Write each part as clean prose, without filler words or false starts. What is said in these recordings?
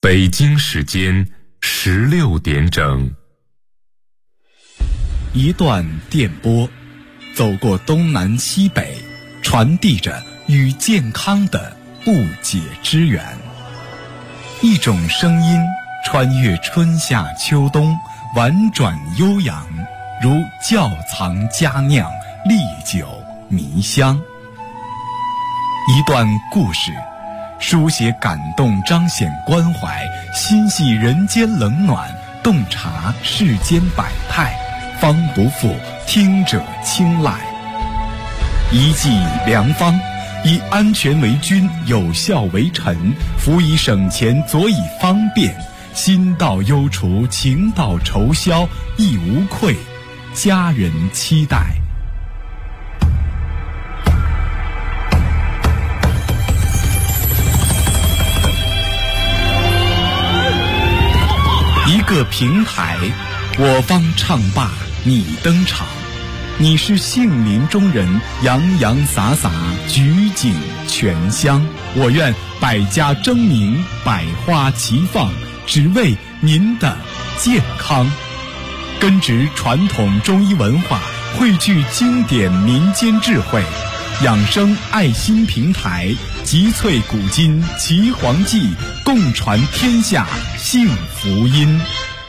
北京时间16点整。 一段电波，走过东南西北，传递着与健康的不解之缘。一种声音穿越春夏秋冬，婉转悠扬，如窖藏佳酿，历久弥香。一段故事，书写感动，彰显关怀，心系人间冷暖，洞察世间百态，方不负听者青睐。一剂良方，以安全为君，有效为臣，辅以省钱，佐以方便，心到忧除，情到愁消，亦无愧，家人期待。一个平台，我方唱罢你登场，你是杏林中人，洋洋洒洒，举景全香。我愿百家争鸣，百花齐放，只为您的健康。根植传统中医文化，汇聚经典民间智慧，养生爱心平台，集萃古今奇黄记，共传天下幸福音。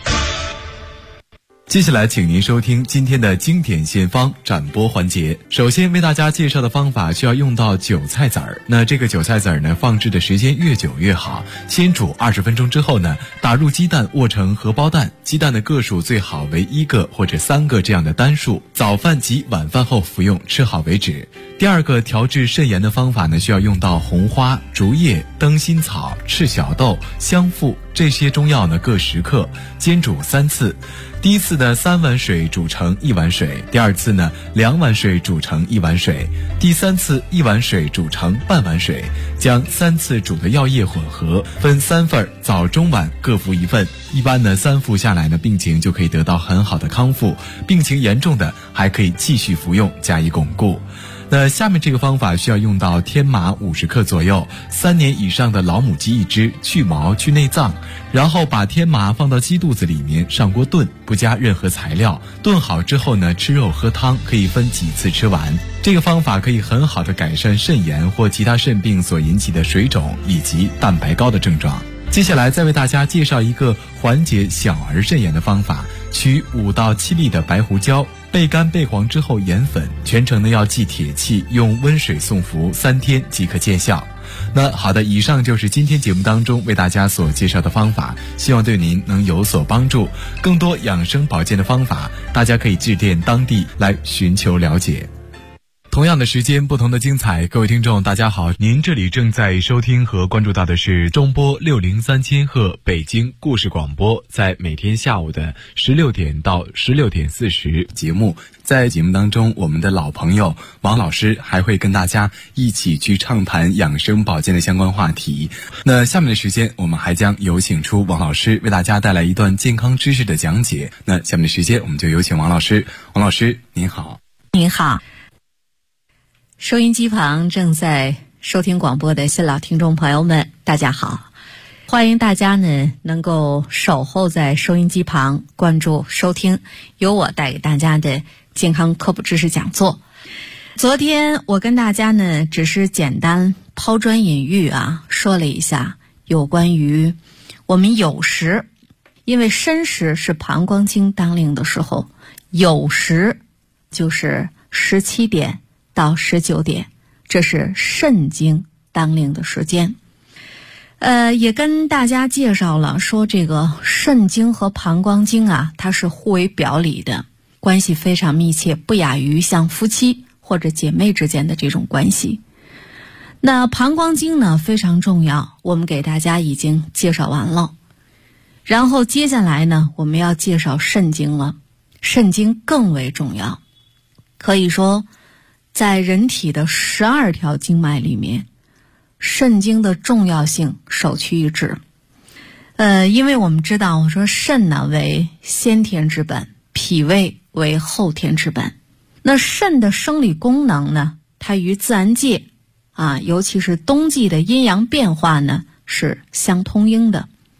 接下来请您收听今天的经典献方展播环节。首先为大家介绍的方法需要用到韭菜籽儿。那这个韭菜籽儿呢，放置的时间越久越好。先煮20分钟之后呢，打入鸡蛋握成荷包蛋，鸡蛋的个数最好为1个或者3个这样的单数。早饭及晚饭后服用，吃好为止。第二个调制肾炎的方法呢，需要用到红花、竹叶、灯心草、赤小豆、香附这些中药呢各10克，煎煮3次。第一次呢3碗水煮成1碗水，第二次呢2碗水煮成1碗水，第三次1碗水煮成半碗水，将3次煮的药液混合，分3份，早中晚各服1份。一般呢3服下来呢，病情就可以得到很好的康复，病情严重的还可以继续服用加以巩固。那下面这个方法需要用到天麻50克左右，3年以上的老母鸡1只，去毛去内脏，然后把天麻放到鸡肚子里面，上锅炖，不加任何材料。炖好之后呢，吃肉喝汤，可以分几次吃完。这个方法可以很好的改善肾炎或其他肾病所引起的水肿以及蛋白高的症状。接下来再为大家介绍一个缓解小儿肾炎的方法，取5到7粒的白胡椒，焙干焙黄之后研粉，全程呢要忌铁气，用温水送服3天即可见效。那好的，以上就是今天节目当中为大家所介绍的方法，希望对您能有所帮助。更多养生保健的方法，大家可以致电当地来寻求了解。同样的时间，不同的精彩，各位听众大家好，您这里正在收听和关注到的是中波603千赫北京故事广播，在每天下午的16点到16点40节目。在节目当中，我们的老朋友王老师还会跟大家一起去畅谈养生保健的相关话题。那下面的时间，我们还将有请出王老师为大家带来一段健康知识的讲解。那下面的时间，我们就有请王老师。王老师您好。 您好。收音机旁正在收听广播的新老听众朋友们，大家好，欢迎大家呢能够守候在收音机旁，关注收听由我带给大家的健康科普知识讲座。昨天我跟大家呢只是简单抛砖引玉说了一下有关于我们酉时，因为申时是膀胱经当令的时候，酉时就是17点到19点，这是肾经当令的时间。也跟大家介绍了说这个肾经和膀胱经它是互为表里的，关系非常密切，不亚于像夫妻或者姐妹之间的这种关系。那膀胱经呢非常重要，我们给大家已经介绍完了。然后接下来呢，我们要介绍肾经了。肾经更为重要，可以说在人体的12条经脉里面，肾经的重要性首屈一指。因为我们知道，我说肾呢为先天之本，脾胃为后天之本。那肾的生理功能呢，它与自然界尤其是冬季的阴阳变化呢是相通应的。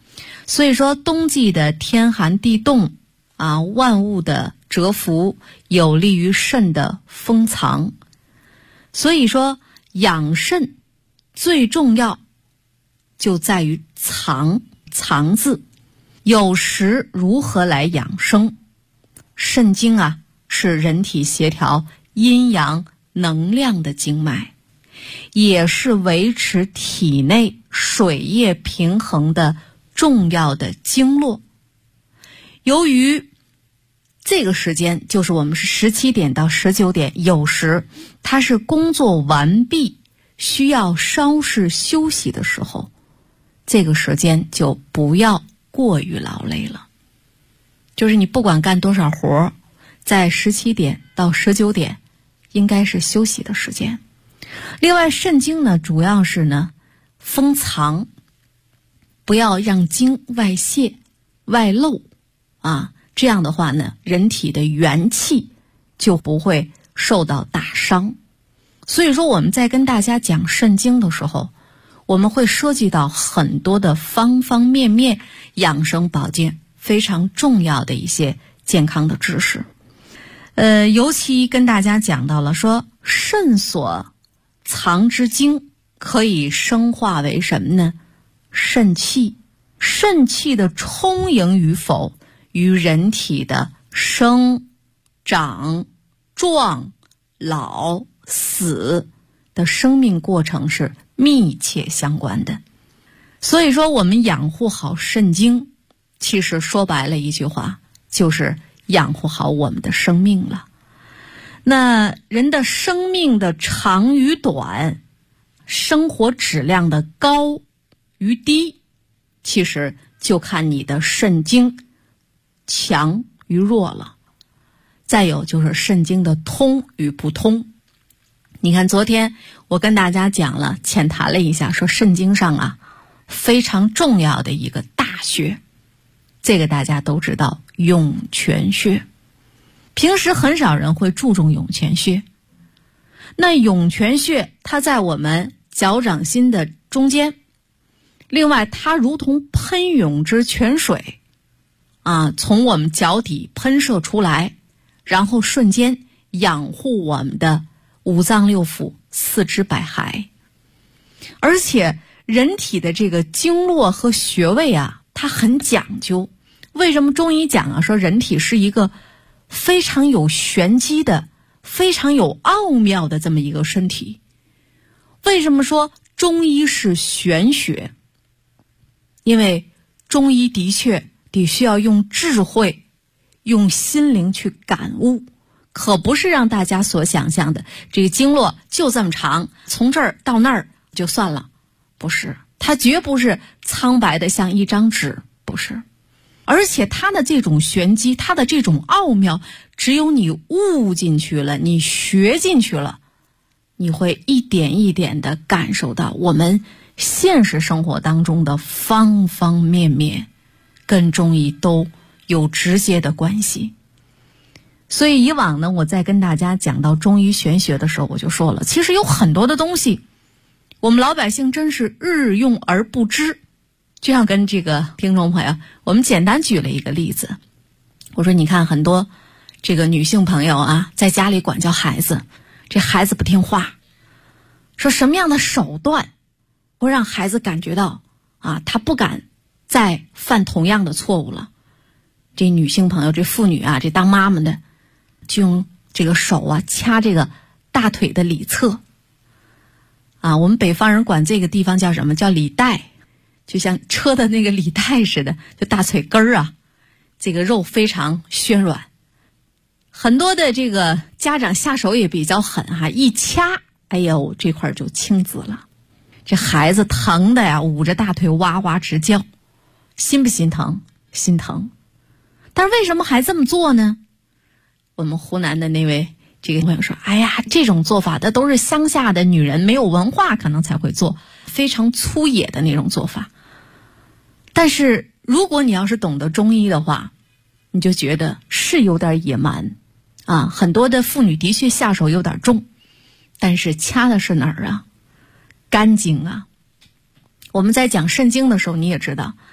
所以说冬季的天寒地冻啊，万物的蛰伏有利于肾的封藏。所以说养肾最重要就在于藏字。有时如何来养生？肾经啊，是人体协调阴阳能量的经脉，也是维持体内水液平衡的重要的经络。由于这个时间就是我们是17点到19点，有时它是工作完毕需要稍事休息的时候，这个时间就不要过于劳累了。就是你不管干多少活，在17点到19点应该是休息的时间。另外肾经呢，主要是呢封藏，不要让精外泄外漏啊，这样的话呢，人体的元气就不会受到大伤。所以说我们在跟大家讲肾经的时候，我们会涉及到很多的方方面面养生保健非常重要的一些健康的知识。尤其跟大家讲到了说肾所藏之精可以生化为什么呢？肾气。肾气的充盈与否与人体的生长壮老死的生命过程是密切相关的。所以说我们养护好肾经，其实说白了一句话，就是养护好我们的生命了。那人的生命的长与短，生活质量的高与低，其实就看你的肾经强与弱了。再有就是肾经的通与不通。你看昨天我跟大家讲了，浅谈了一下，说肾经上啊非常重要的一个大穴，这个大家都知道，涌泉穴。平时很少人会注重涌泉穴。那涌泉穴它在我们脚掌心的中间，另外它如同喷涌之泉水啊，从我们脚底喷射出来，然后瞬间养护我们的五脏六腑、四肢百骸。而且人体的这个经络和穴位啊，它很讲究。为什么中医讲啊，说人体是一个非常有玄机的、非常有奥妙的这么一个身体？为什么说中医是玄学？因为中医的确得需要用智慧、用心灵去感悟，可不是让大家所想象的这个经络就这么长，从这儿到那儿就算了。不是，它绝不是苍白的像一张纸，不是。而且它的这种玄机，它的这种奥妙，只有你悟进去了，你学进去了，你会一点一点地感受到我们现实生活当中的方方面面跟中医都有直接的关系。所以以往呢，我在跟大家讲到中医玄学的时候，我就说了，其实有很多的东西我们老百姓真是日用而不知。就像跟这个听众朋友，我们简单举了一个例子，我说你看很多这个女性朋友啊，在家里管教孩子，这孩子不听话，说什么样的手段会让孩子感觉到啊，他不敢再犯同样的错误了。这女性朋友，这妇女啊，这当妈妈的就用这个手啊掐这个大腿的里侧啊，我们北方人管这个地方叫什么？叫里带，就像车的那个里带似的，就大腿根儿啊，这个肉非常暄软。很多的这个家长下手也比较狠哈，一掐，哎呦，这块就青紫了。这孩子疼的呀，捂着大腿哇哇直叫，心不心疼？心疼。但是为什么还这么做呢？我们湖南的那位这个朋友说，哎呀，这种做法的都是乡下的女人，没有文化可能才会做，非常粗野的那种做法。但是如果你要是懂得中医的话，你就觉得是有点野蛮啊，很多的妇女的确下手有点重，但是掐的是哪儿啊？肝经啊。我们在讲肾经的时候，你也知道，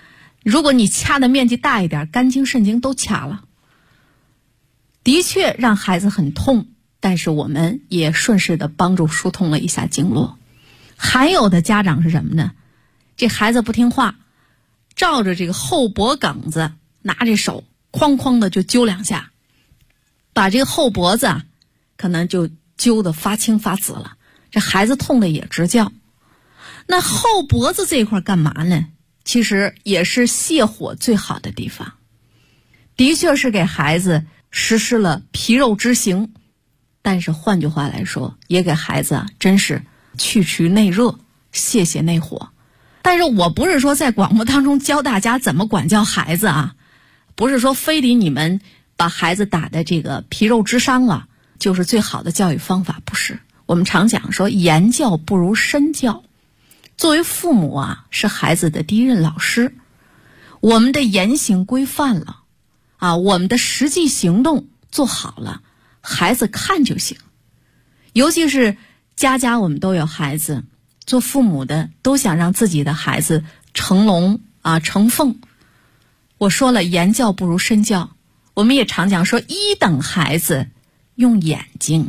如果你掐的面积大一点，肝经、肾经都掐了，的确让孩子很痛，但是我们也顺势的帮助疏通了一下经络。还有的家长是什么呢？这孩子不听话，照着这个后脖梗子，拿着手哐哐的就揪2下，把这个后脖子可能就揪得发青发紫了，这孩子痛的也直叫。那后脖子这一块干嘛呢？其实也是泻火最好的地方，的确是给孩子实施了皮肉之刑，但是换句话来说，也给孩子真是去除内热，泻内火。但是我不是说在广播当中教大家怎么管教孩子啊，不是说非得你们把孩子打的这个皮肉之伤了就是最好的教育方法，不是。我们常讲说言教不如身教，作为父母啊，是孩子的第一任老师，我们的言行规范了啊，我们的实际行动做好了，孩子看就行。尤其是家家我们都有孩子，做父母的都想让自己的孩子成龙啊成凤。我说了，言教不如身教，我们也常讲说1等孩子用眼睛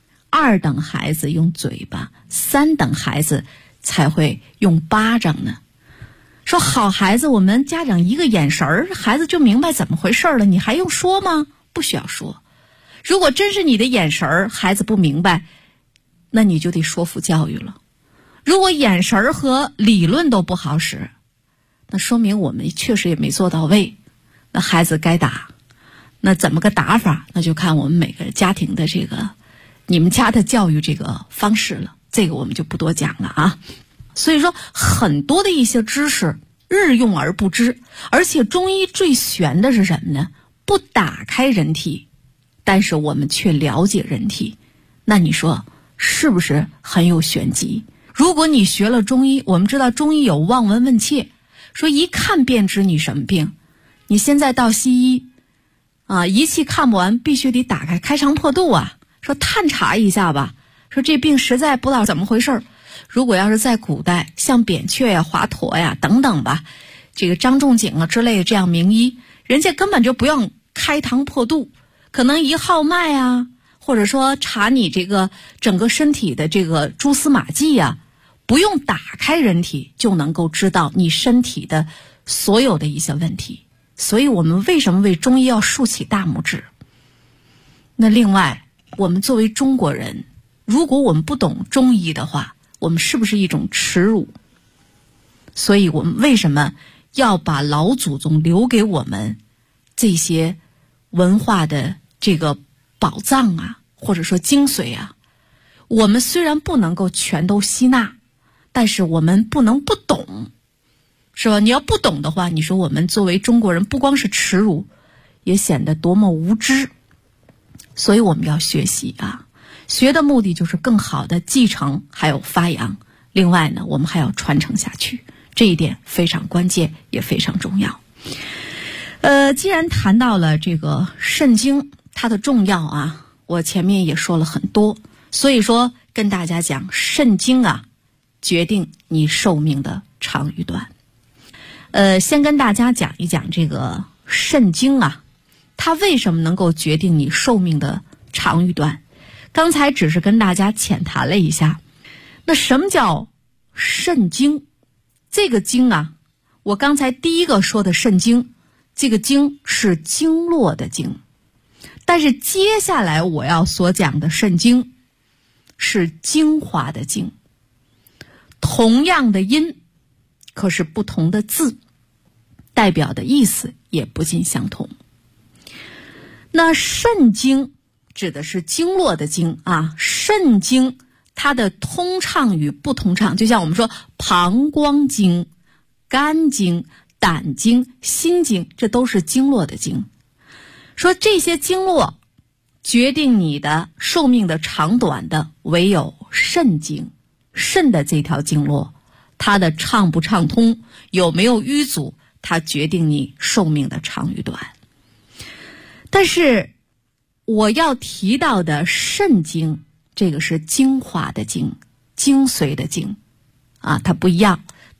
，2等孩子用嘴巴，3等孩子才会用巴掌呢。说好孩子，我们家长一个眼神儿，孩子就明白怎么回事了，你还用说吗？不需要说。如果真是你的眼神儿孩子不明白，那你就得说服教育了。如果眼神儿和理论都不好使，那说明我们确实也没做到位。那孩子该打，那怎么个打法？那就看我们每个家庭的这个你们家的教育这个方式了，这个我们就不多讲了啊。所以说很多的一些知识日用而不知，而且中医最玄的是什么呢？不打开人体，但是我们却了解人体，那你说是不是很有玄机？如果你学了中医，我们知道中医有望闻问切，说一看便知你什么病。你现在到西医啊，仪器看不完，必须得打开开肠破肚啊，说探查一下吧，说这病实在不知道怎么回事。如果要是在古代，像扁鹊呀、华佗呀等等吧，这个张仲景啊之类的这样名医，人家根本就不用开膛破肚，可能一号脉啊，或者说查你这个整个身体的这个蛛丝马迹啊，不用打开人体就能够知道你身体的所有的一些问题。所以我们为什么为中医要竖起大拇指？那另外，我们作为中国人，如果我们不懂中医的话，我们是不是一种耻辱？所以我们为什么要把老祖宗留给我们这些文化的这个宝藏啊，或者说精髓啊？我们虽然不能够全都吸纳，但是我们不能不懂，是吧？你要不懂的话，你说我们作为中国人不光是耻辱，也显得多么无知。所以我们要学习啊，学的目的就是更好的继承还有发扬。另外呢，我们还要传承下去，这一点非常关键，也非常重要。既然谈到了这个肾经它的重要啊，我前面也说了很多，所以说跟大家讲，肾经啊决定你寿命的长与短。先跟大家讲一讲这个肾经啊，它为什么能够决定你寿命的长与短。刚才只是跟大家浅谈了一下，那什么叫肾经？这个经啊，我刚才第一个说的肾经，这个经是经络的经，但是接下来我要所讲的肾经是精华的精。同样的音，可是不同的字，代表的意思也不尽相同。那肾经指的是经络的经啊，肾经它的通畅与不通畅，就像我们说膀胱经、肝经、胆经、心经，这都是经络的经。说这些经络决定你的寿命的长短的唯有肾经，肾的这条经络，它的畅不畅通，有没有淤阻，它决定你寿命的长与短。但是我要提到的肾经，这个是精华的精，精髓的精啊，它不一样，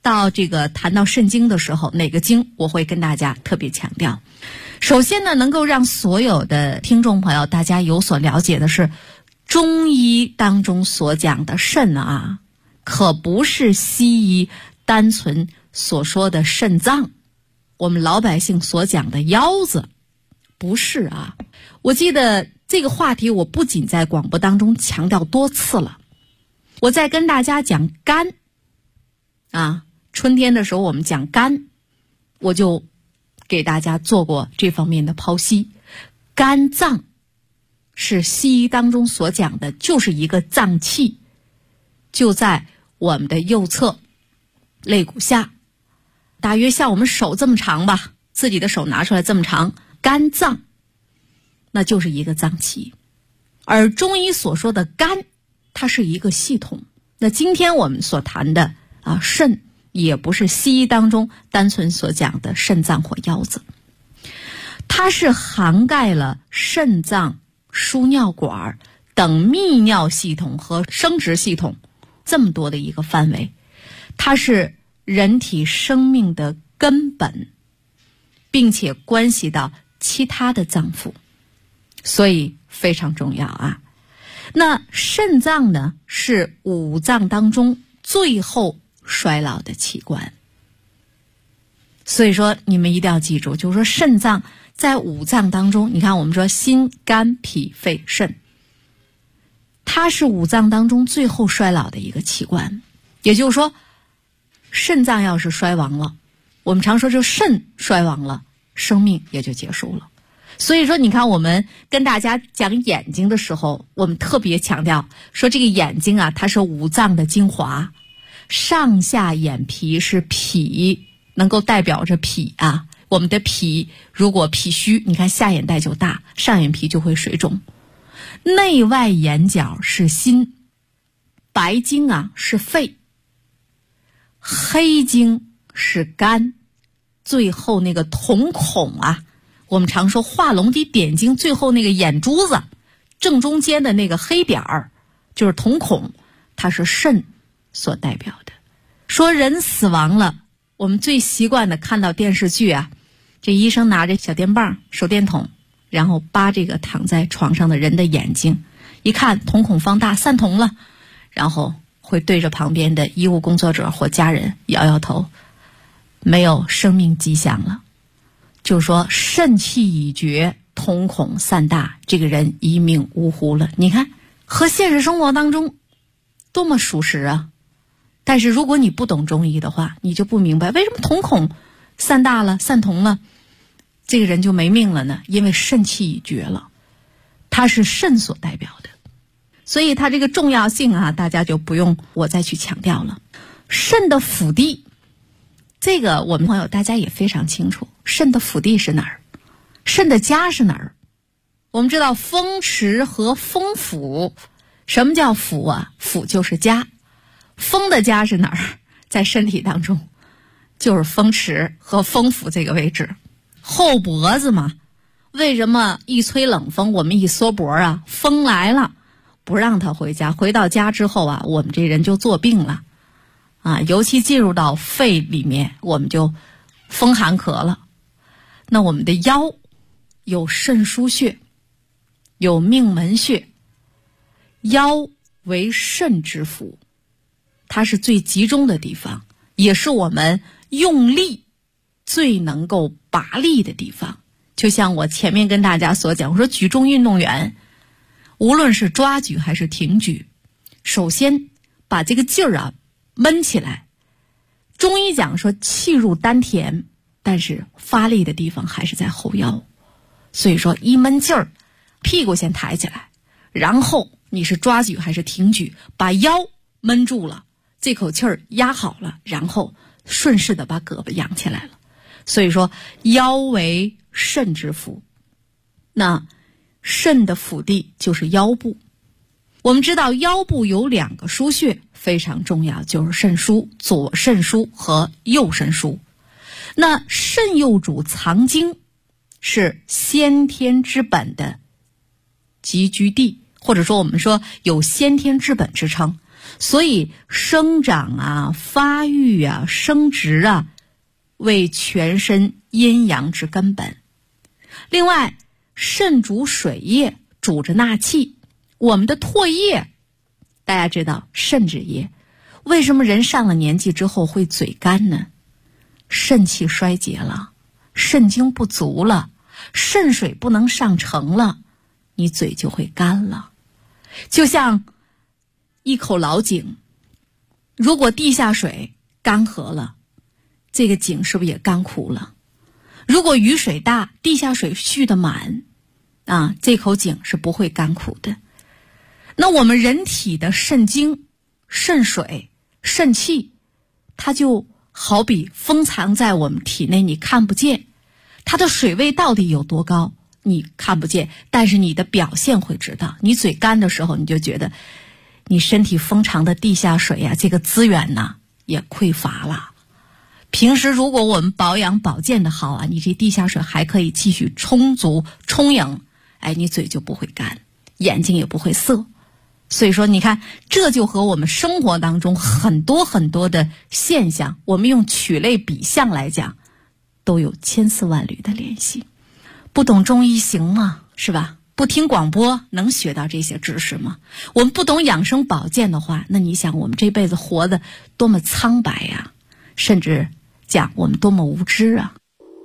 到这个谈到肾经的时候，哪个经我会跟大家特别强调。首先呢，能够让所有的听众朋友大家有所了解的是，中医当中所讲的肾啊，可不是西医单纯所说的肾脏，我们老百姓所讲的腰子，不是啊。我记得这个话题我不仅在广播当中强调多次了，我在跟大家讲肝啊，春天的时候我们讲肝，我就给大家做过这方面的剖析。肝脏是西医当中所讲的，就是一个脏器，就在我们的右侧肋骨下，大约像我们手这么长吧，自己的手拿出来这么长，肝脏那就是一个脏器。而中医所说的肝，它是一个系统。那今天我们所谈的肾，也不是西医当中单纯所讲的肾脏或腰子，它是涵盖了肾脏、输尿管等泌尿系统和生殖系统这么多的一个范围，它是人体生命的根本，并且关系到其他的脏腑，所以非常重要啊。那肾脏呢，是五脏当中最后衰老的器官，所以说你们一定要记住，就是说肾脏在五脏当中，你看我们说心、肝、脾、肺、肾，它是五脏当中最后衰老的一个器官。也就是说，肾脏要是衰亡了，我们常说就肾衰亡了，生命也就结束了。所以说你看我们跟大家讲眼睛的时候，我们特别强调说这个眼睛啊，它是五脏的精华，上下眼皮是脾，能够代表着脾啊。我们的脾如果脾虚，你看下眼袋就大，上眼皮就会水肿。内外眼角是心，白睛啊是肺，黑睛是肝，最后那个瞳孔啊，我们常说画龙的点睛，最后那个眼珠子正中间的那个黑点儿就是瞳孔，它是肾所代表的。说人死亡了，我们最习惯的看到电视剧啊，这医生拿着小电棒、手电筒，然后扒这个躺在床上的人的眼睛，一看瞳孔放大，散瞳了，然后会对着旁边的医务工作者或家人摇摇头，没有生命迹象了。就是说肾气已绝，瞳孔散大，这个人一命呜呼了。你看和现实生活当中多么属实啊。但是如果你不懂中医的话，你就不明白为什么瞳孔散大了、散瞳了，这个人就没命了呢？因为肾气已绝了，它是肾所代表的，所以它这个重要性啊，大家就不用我再去强调了。肾的府地，这个我们朋友大家也非常清楚，肾的府地是哪儿？肾的家是哪儿？我们知道风池和风府，什么叫府啊？府就是家，风的家是哪儿？在身体当中就是风池和风府这个位置。后脖子嘛，为什么一吹冷风我们一缩脖啊，风来了不让他回家，回到家之后啊，我们这人就作病了啊，尤其进入到肺里面，我们就风寒咳了。那我们的腰有肾腧穴，有命门穴，腰为肾之府，它是最集中的地方，也是我们用力最能够拔力的地方。就像我前面跟大家所讲，我说举重运动员无论是抓举还是挺举，首先把这个劲儿啊闷起来。中医讲说气入丹田，但是发力的地方还是在后腰，所以说一闷劲儿，屁股先抬起来，然后你是抓举还是挺举，把腰闷住了，这口气儿压好了，然后顺势的把胳膊扬起来了。所以说腰为肾之府，那肾的府地就是腰部。我们知道腰部有两个腧穴非常重要，就是肾腧，左肾腧和右肾腧。那肾右主藏精，是先天之本的集居地，或者说我们说有先天之本之称。 所以生长啊、发育啊、生殖啊，为全身阴阳之根本。另外，肾主水液，主着纳气。我们的唾液，大家知道肾之液，为什么人上了年纪之后会嘴干呢？肾气衰竭了，肾精不足了，肾水不能上承了，你嘴就会干了。就像一口老井，如果地下水干涸了，这个井是不是也干枯了？如果雨水大，地下水蓄得满啊，这口井是不会干枯的。那我们人体的肾精、肾水、肾气，它就好比封藏在我们体内，你看不见，它的水位到底有多高你看不见，但是你的表现会知道。你嘴干的时候，你就觉得你身体封藏的地下水啊，这个资源呢也匮乏了。平时如果我们保养保健的好啊，你这地下水还可以继续充足充盈，你嘴就不会干，眼睛也不会涩。所以说你看，这就和我们生活当中很多很多的现象，我们用曲类比象来讲，都有千丝万缕的联系。不懂中医行吗？是吧？不听广播能学到这些知识吗？我们不懂养生保健的话，那你想我们这辈子活得多么苍白呀，甚至讲我们多么无知啊。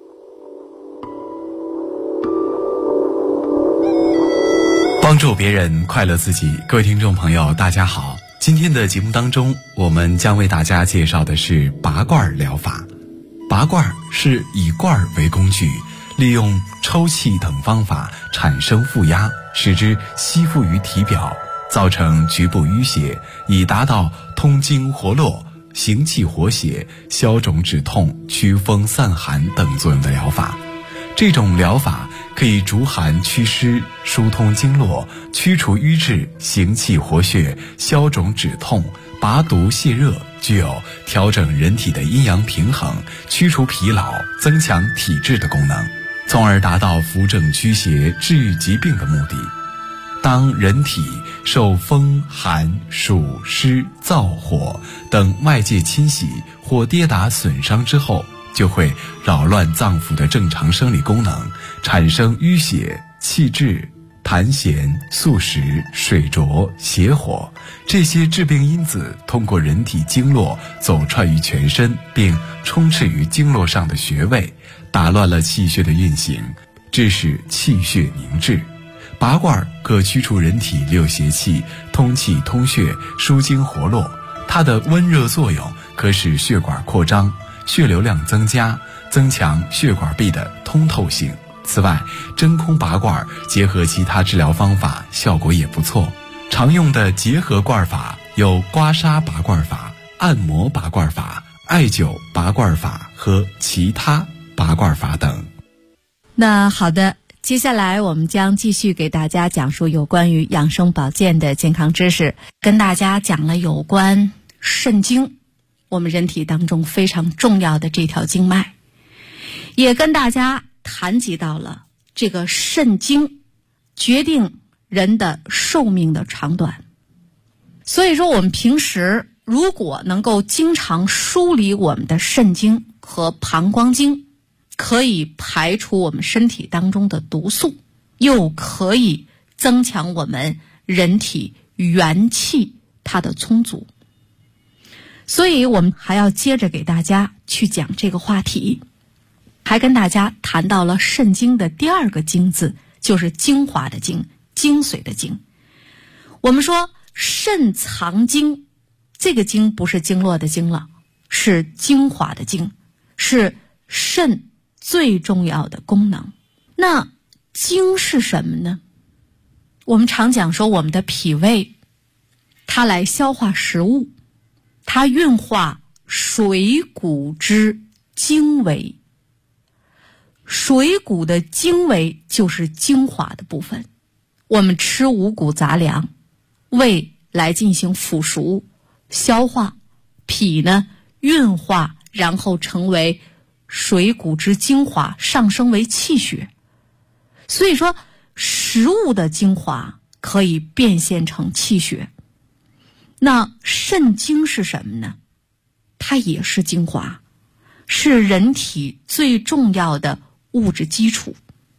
帮助别人，快乐自己。各位听众朋友大家好，今天的节目当中，我们将为大家介绍的是拔罐疗法。拔罐是以罐为工具，利用抽气等方法产生负压，使之吸附于体表，造成局部淤血，以达到通经活络、行气活血、消肿止痛、驱风散寒等作用的疗法。这种疗法可以逐寒祛湿、疏通经络、驱除瘀滞、行气活血、消肿止痛、拔毒泻热，具有调整人体的阴阳平衡、驱除疲劳、增强体质的功能，从而达到扶正驱邪、治愈疾病的目的。当人体受风、寒、暑、湿、燥、火等外界侵袭或跌打损伤之后，就会扰乱脏腑的正常生理功能，产生淤血、气滞、痰涎、宿食、水浊、邪火，这些致病因子通过人体经络走串于全身，并充斥于经络上的穴位，打乱了气血的运行，致使气血凝滞。拔罐可驱除人体六邪气，通气通血，疏经活络。它的温热作用可使血管扩张，血流量增加，增强血管壁的通透性。此外，真空拔罐结合其他治疗方法，效果也不错。常用的结合罐法有刮痧拔罐法、按摩拔罐法、艾灸拔罐法和其他拔罐法等。 那好的，接下来我们将继续给大家讲述有关于养生保健的健康知识，跟大家讲了有关肾经，我们人体当中非常重要的这条经脉，也跟大家谈及到了这个肾经决定人的寿命的长短。所以说我们平时如果能够经常梳理我们的肾经和膀胱经，可以排除我们身体当中的毒素，又可以增强我们人体元气它的充足。所以我们还要接着给大家去讲这个话题，还跟大家谈到了肾经的第二个经字，就是精华的精，精髓的精。我们说肾藏精，这个精不是经络的经了，是精华的精，是肾最重要的功能。那精是什么呢？我们常讲说我们的脾胃，它来消化食物，它运化水谷之精微。水谷的精微就是精华的部分。我们吃五谷杂粮，胃来进行腐熟消化，脾呢运化，然后成为水谷之精华，上升为气血。所以说食物的精华可以变现成气血。 那肾精是什么呢？它也是精华，是人体最重要的物质基础。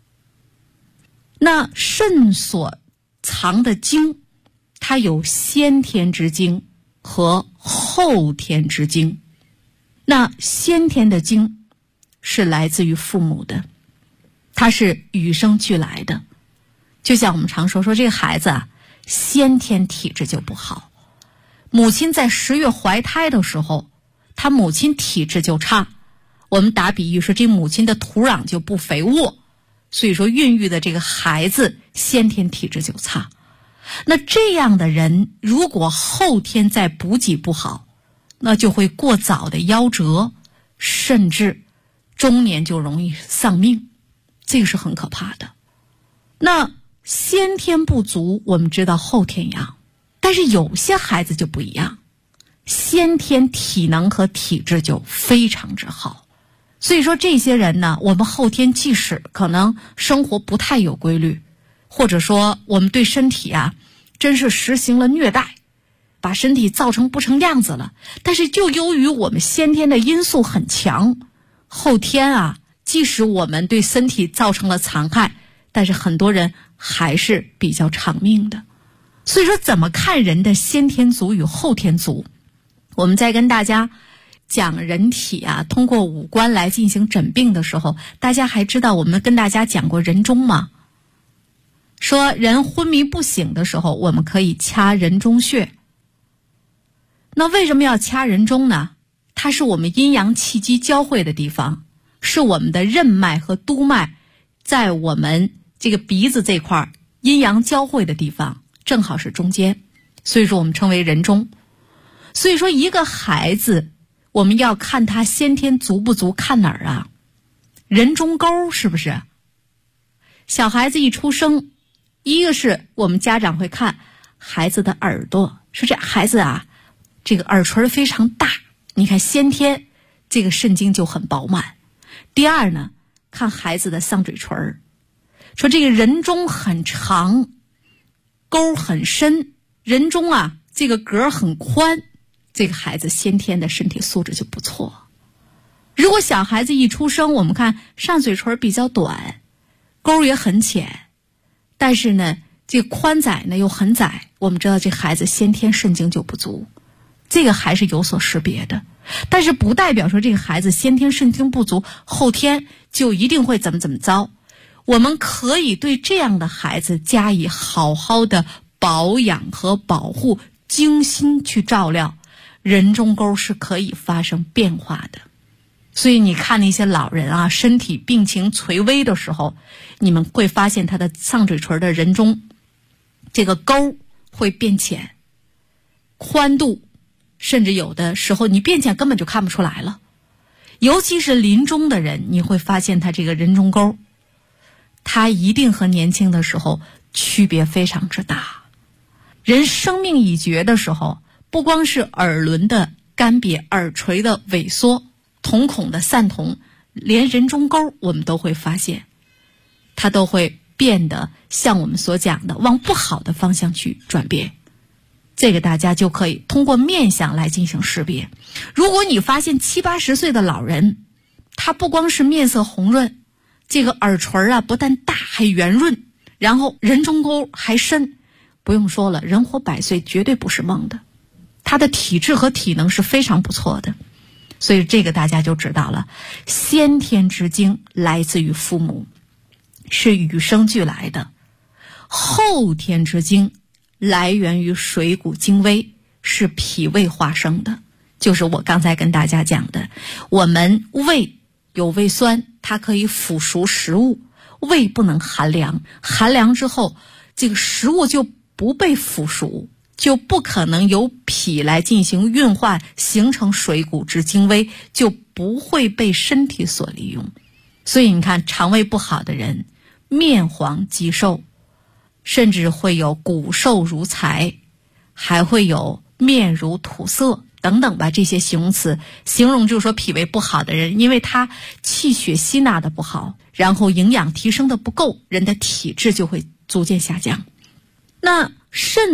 那肾所藏的精，它有先天之精和后天之精。那先天的精是来自于父母的，它是与生俱来的。就像我们常说这个孩子啊，先天体质就不好。母亲在10月怀胎的时候，他母亲体质就差。我们打比喻说，这母亲的土壤就不肥沃，所以说孕育的这个孩子先天体质就差。那这样的人如果后天再补给不好，那就会过早的夭折，甚至中年就容易丧命，这个是很可怕的。那先天不足，我们知道后天养，但是有些孩子就不一样，先天体能和体质就非常之好。所以说这些人呢，我们后天即使可能生活不太有规律，或者说我们对身体啊真是实行了虐待，把身体造成不成样子了，但是就由于我们先天的因素很强，后天啊即使我们对身体造成了残害，但是很多人还是比较长命的。所以说怎么看人的先天足与后天足？我们在跟大家讲人体啊，通过五官来进行诊病的时候，大家还知道我们跟大家讲过人中吗？说人昏迷不醒的时候，我们可以掐人中穴。那为什么要掐人中呢？它是我们阴阳气机交汇的地方，是我们的任脉和督脉在我们这个鼻子这块阴阳交汇的地方，正好是中间，所以说我们称为人中。所以说一个孩子我们要看他先天足不足，看哪儿啊？人中沟，是不是？小孩子一出生，一个是我们家长会看孩子的耳朵，说这孩子啊，这个耳垂非常大，你看先天这个肾精就很饱满。第二呢，看孩子的上嘴唇，说这个人中很长，沟很深，人中啊这个格很宽，这个孩子先天的身体素质就不错。如果小孩子一出生，我们看上嘴唇比较短，沟也很浅，但是呢这个宽窄呢又很窄，我们知道这孩子先天肾精就不足，这个还是有所识别的。但是不代表说这个孩子先天肾精不足，后天就一定会怎么着。我们可以对这样的孩子加以好好的保养和保护，精心去照料，人中沟是可以发生变化的。所以你看那些老人啊，身体病情垂危的时候，你们会发现他的上嘴唇的人中这个沟会变浅，宽度甚至有的时候你变浅根本就看不出来了。尤其是临终的人，你会发现他这个人中沟，他一定和年轻的时候区别非常之大。人生命已绝的时候，不光是耳轮的干瘪，耳垂的萎缩，瞳孔的散瞳，连人中沟我们都会发现它都会变得像我们所讲的往不好的方向去转变。这个大家就可以通过面相来进行识别。如果你发现70、80岁的老人，他不光是面色红润，这个耳垂啊不但大还圆润，然后人中沟还深，不用说了，人活100岁绝对不是梦的，他的体质和体能是非常不错的。所以这个大家就知道了，先天之精来自于父母，是与生俱来的；后天之精来源于水谷精微，是脾胃化生的。就是我刚才跟大家讲的，我们胃有胃酸，它可以腐熟食物，胃不能寒凉，寒凉之后这个食物就不被腐熟，就不可能由脾来进行运化，形成水谷之精微，就不会被身体所利用。所以你看肠胃不好的人，面黄肌瘦，甚至会有骨瘦如柴，还会有面如土色等等吧，这些形容词形容就是说脾胃不好的人，因为他气血吸纳的不好，然后营养提升的不够，人的体质就会逐渐下降。那肾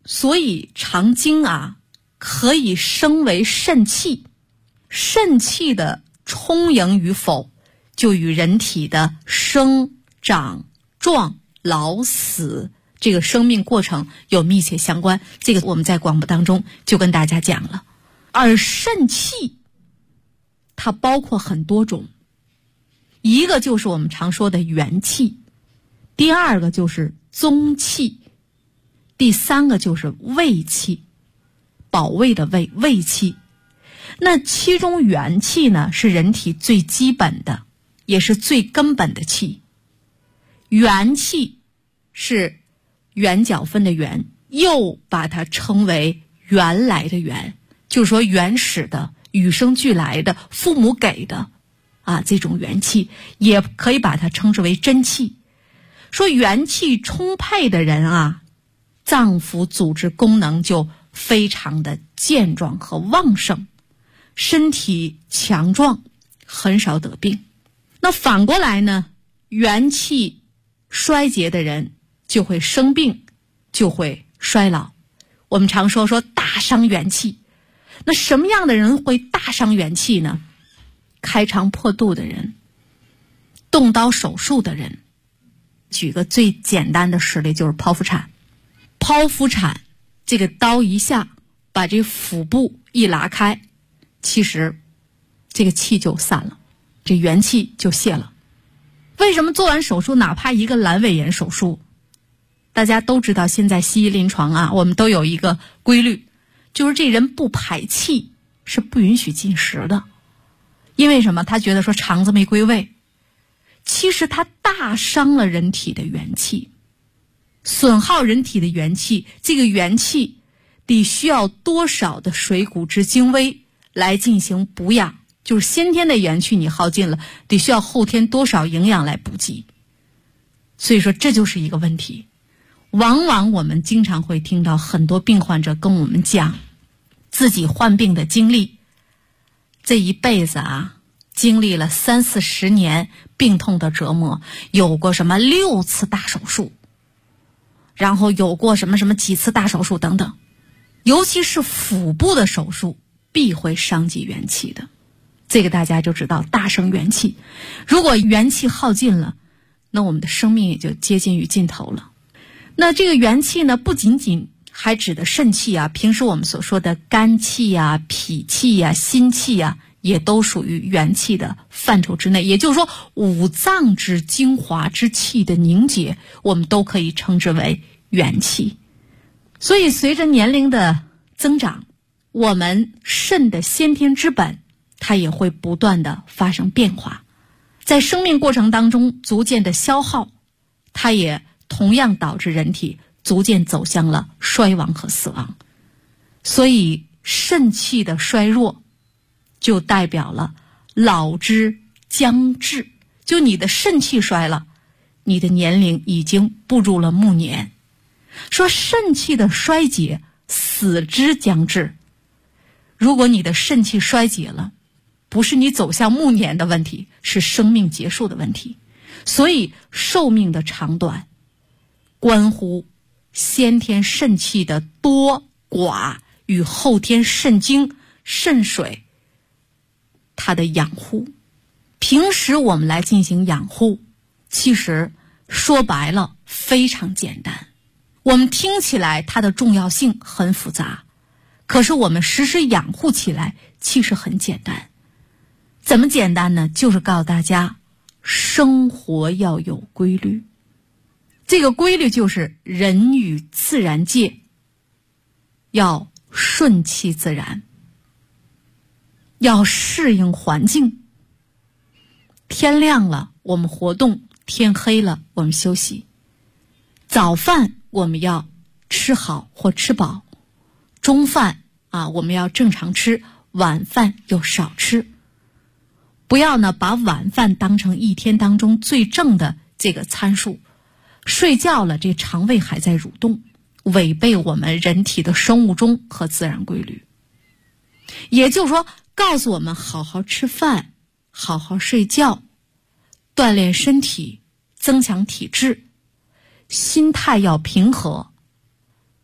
所以肠经啊可以升为肾气，肾气的充盈与否，就与人体的生长壮老死这个生命过程有密切相关。这个我们在广播当中就跟大家讲了。而肾气它包括很多种，一个就是我们常说的元气，第二个就是宗气，第三个就是卫气，保卫的卫，卫气。那其中元气呢，是人体最基本的也是最根本的气。元气是圆角分的圆，又把它称为原来的原，就是说原始的与生俱来的父母给的这种元气，也可以把它称之为真气。说元气充沛的人脏腑组织功能就非常的健壮和旺盛，身体强壮，很少得病。那反过来呢，元气衰竭的人就会生病，就会衰老。我们常说大伤元气。那什么样的人会大伤元气呢？开肠破肚的人，动刀手术的人。举个最简单的实例，就是剖腹产。剖腹产这个刀一下把这腹部一拉开，其实这个气就散了，这元气就泄了。为什么做完手术，哪怕一个阑尾炎手术，大家都知道现在西医临床我们都有一个规律，就是这人不排气是不允许进食的。因为什么？他觉得说肠子没归位，其实他大伤了人体的元气，损耗人体的元气。这个元气得需要多少的水谷之精微来进行补养，就是先天的元气你耗尽了，得需要后天多少营养来补给。所以说这就是一个问题。往往我们经常会听到很多病患者跟我们讲自己患病的经历，这一辈子经历了30-40年病痛的折磨，有过什么6次大手术，然后有过什么几次大手术等等。尤其是腹部的手术必会伤及元气的，这个大家就知道大伤元气。如果元气耗尽了，那我们的生命也就接近于尽头了。那这个元气呢，不仅仅还指的肾气平时我们所说的肝气脾气心气也都属于元气的范畴之内。也就是说，五脏之精华之气的凝结，我们都可以称之为元气。所以随着年龄的增长，我们肾的先天之本它也会不断的发生变化，在生命过程当中逐渐的消耗，它也同样导致人体逐渐走向了衰亡和死亡。所以肾气的衰弱就代表了老之将至，就你的肾气衰了，你的年龄已经步入了暮年。说肾气的衰竭，死之将至。如果你的肾气衰竭了，不是你走向暮年的问题，是生命结束的问题。所以寿命的长短关乎先天肾气的多寡与后天肾精肾水它的养护。平时我们来进行养护，其实说白了非常简单。我们听起来它的重要性很复杂，可是我们实施养护起来其实很简单。怎么简单呢？就是告诉大家生活要有规律。这个规律就是人与自然界要顺其自然，要适应环境。天亮了我们活动，天黑了我们休息。早饭我们要吃好或吃饱，中饭我们要正常吃，晚饭又少吃。不要呢把晚饭当成一天当中最正的这个参数。睡觉了，这肠胃还在蠕动，违背我们人体的生物钟和自然规律。也就是说，告诉我们好好吃饭，好好睡觉，锻炼身体，增强体质，心态要平和，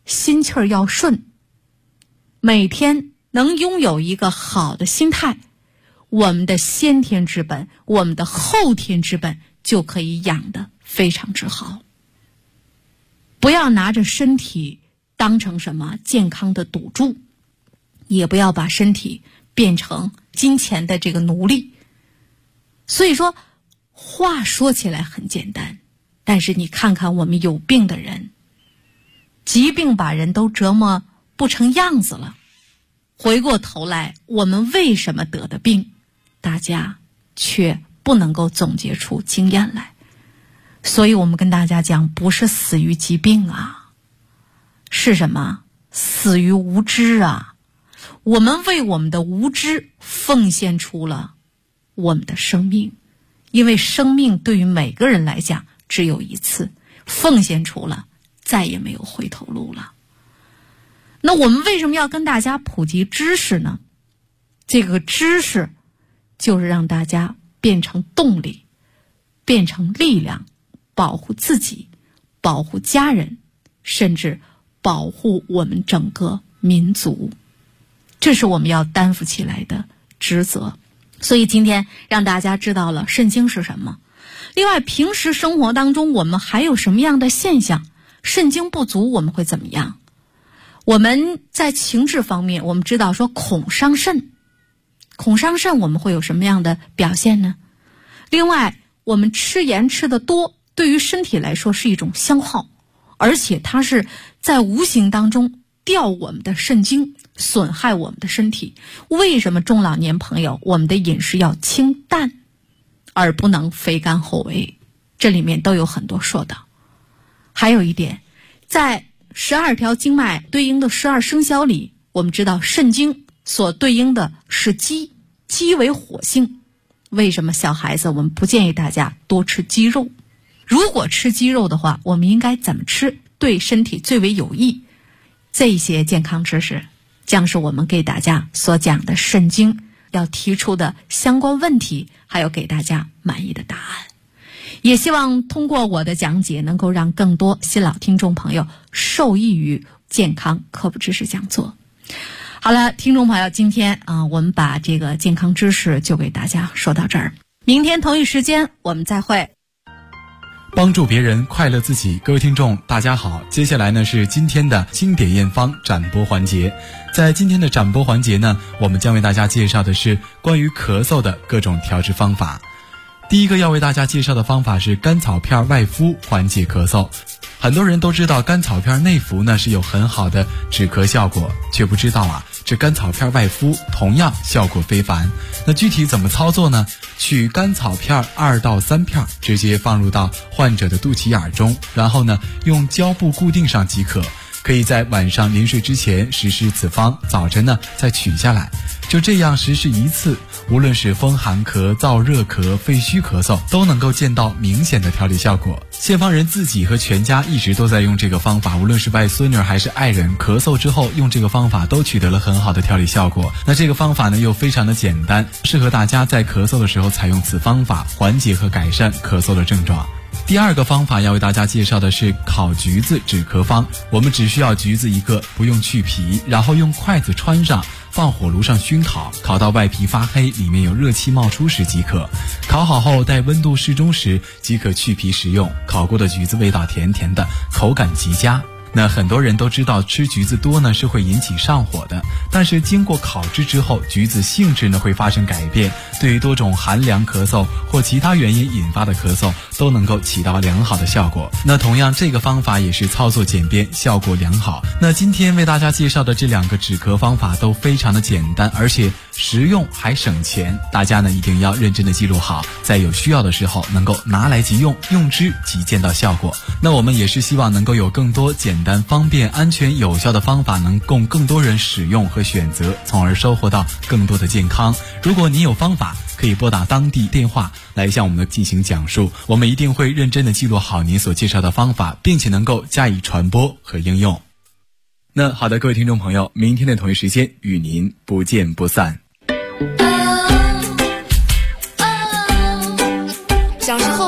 心气儿要顺，每天能拥有一个好的心态，我们的先天之本，我们的后天之本就可以养得非常之好。不要拿着身体当成什么健康的赌注，也不要把身体变成金钱的这个奴隶。所以说，话说起来很简单，但是你看看我们有病的人，疾病把人都折磨不成样子了，回过头来我们为什么得的病，大家却不能够总结出经验来。所以我们跟大家讲，不是死于疾病啊，是什么？死于无知啊！我们为我们的无知奉献出了我们的生命，因为生命对于每个人来讲只有一次，奉献出了再也没有回头路了。那我们为什么要跟大家普及知识呢？这个知识就是让大家变成动力，变成力量，保护自己，保护家人，甚至保护我们整个民族。这是我们要担负起来的职责。所以今天让大家知道了肾精是什么。另外，平时生活当中我们还有什么样的现象？肾精不足我们会怎么样？我们在情志方面，我们知道说恐伤肾，恐伤肾我们会有什么样的表现呢？另外，我们吃盐吃得多，对于身体来说是一种消耗，而且它是在无形当中掉我们的肾精，损害我们的身体。为什么中老年朋友我们的饮食要清淡，而不能肥甘厚味？这里面都有很多说道。还有一点，在12条经脉对应的12生肖里，我们知道肾经所对应的是鸡，鸡为火性。为什么小孩子我们不建议大家多吃鸡肉？如果吃鸡肉的话，我们应该怎么吃对身体最为有益？这些健康知识将是我们给大家所讲的肾经要提出的相关问题，还有给大家满意的答案。也希望通过我的讲解，能够让更多新老听众朋友受益于健康科普知识讲座。好了，听众朋友，今天我们把这个健康知识就给大家说到这儿。明天同一时间我们再会。 帮助别人，快乐自己。各位听众大家好，接下来呢是今天的经典验方展播环节。在今天的展播环节呢，我们将为大家介绍的是关于咳嗽的各种调治方法。第一个要为大家介绍的方法是甘草片外敷缓解咳嗽。很多人都知道甘草片内服呢是有很好的止咳效果，却不知道这甘草片外敷同样效果非凡。那具体怎么操作呢？取甘草片2到3片，直接放入到患者的肚脐眼中，然后呢用胶布固定上即可。可以在晚上临睡之前实施此方，早晨呢再取下来。就这样实施一次，无论是风寒咳、燥热咳、肺虚咳嗽，都能够见到明显的调理效果。现方人自己和全家一直都在用这个方法，无论是外孙女还是爱人，咳嗽之后用这个方法都取得了很好的调理效果。那这个方法呢又非常的简单，适合大家在咳嗽的时候采用此方法，缓解和改善咳嗽的症状。第二个方法要为大家介绍的是烤橘子止咳方。我们只需要橘子一个，不用去皮，然后用筷子穿上，放火炉上熏烤，烤到外皮发黑，里面有热气冒出时即可。烤好后待温度适中时即可去皮食用。烤过的橘子味道甜甜的，口感极佳。那很多人都知道吃橘子多呢是会引起上火的，但是经过烤制之后，橘子性质呢会发生改变，对于多种寒凉咳嗽或其他原因引发的咳嗽都能够起到良好的效果。那同样这个方法也是操作简便，效果良好。那今天为大家介绍的这2个止咳方法都非常的简单，而且实用还省钱，大家呢一定要认真的记录好，在有需要的时候能够拿来即用，用之即见到效果。那我们也是希望能够有更多简单、方便、安全、有效的方法能供更多人使用和选择，从而收获到更多的健康。如果你有方法，可以拨打当地电话来向我们进行讲述，我们一定会认真的记录好您所介绍的方法，并且能够加以传播和应用。那好的，各位听众朋友，明天的同一时间与您不见不散。 小时候在老家